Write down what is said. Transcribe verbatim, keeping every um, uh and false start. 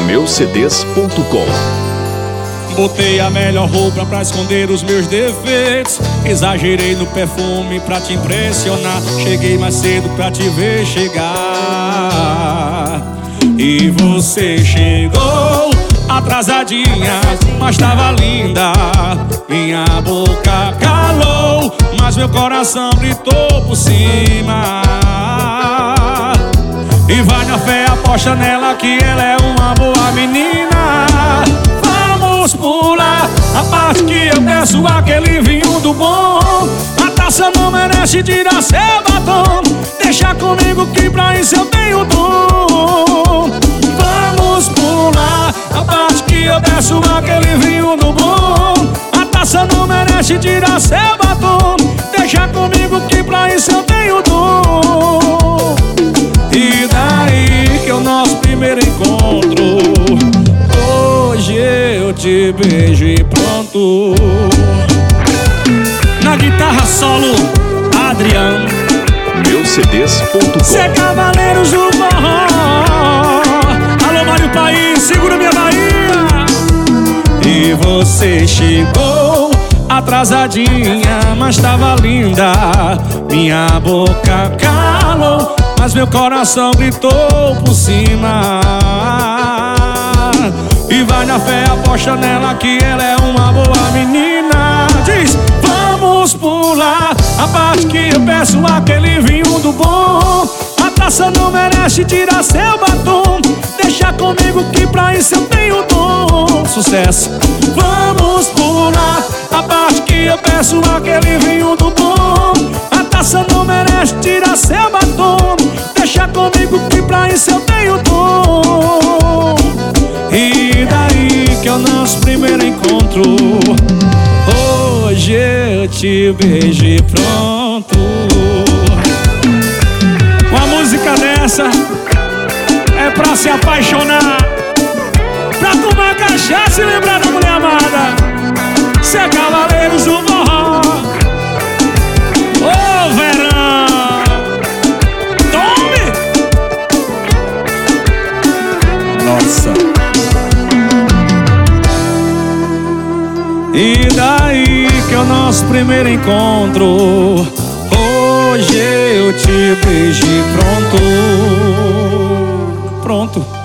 meu c d s ponto com. Botei a melhor roupa pra esconder os meus defeitos. Exagerei no perfume pra te impressionar. Cheguei mais cedo pra te ver chegar. E você chegou atrasadinha, mas tava linda. Minha boca calou, mas meu coração gritou por cima. E vai na fé, aposta nela que ela é uma boa menina. Vamos pular a parte que eu peço aquele vinho do bom. A taça não merece tirar seu batom. Deixa comigo que pra isso eu tenho dom. Vamos pular a parte que eu peço aquele vinho do bom. A taça não merece tirar seu batom. Deixa comigo que pra isso eu tenho dom. E daí que é o nosso primeiro encontro. Hoje eu te beijo e pronto. Na guitarra solo, Adriano, meu c d s ponto com. Cê Cavaleiros do Forró. Alô, Mário País, segura minha Bahia. E você chegou atrasadinha, mas tava linda. Minha boca calou, mas meu coração gritou por cima. E vai na fé, aposta nela que ela é uma boa menina. Diz, vamos pular a parte que eu peço aquele vinho do bom. A taça não merece tirar seu batom. Deixa comigo que pra isso eu tenho dom. Sucesso. Vamos pular a parte que eu peço aquele vinho do bom. A taça não merece tirar seu batom. Deixa comigo que pra isso eu tenho dom. E daí que é o nosso primeiro encontro. Hoje eu te beijo e pronto. Uma música dessa é pra se apaixonar, pra tomar cachaça e lembrar da mulher amada. Cê Cavaleiros do Forró. Ô verão, tome! Nossa. E daí que é o nosso primeiro encontro. Hoje eu te beijo e pronto. Pronto.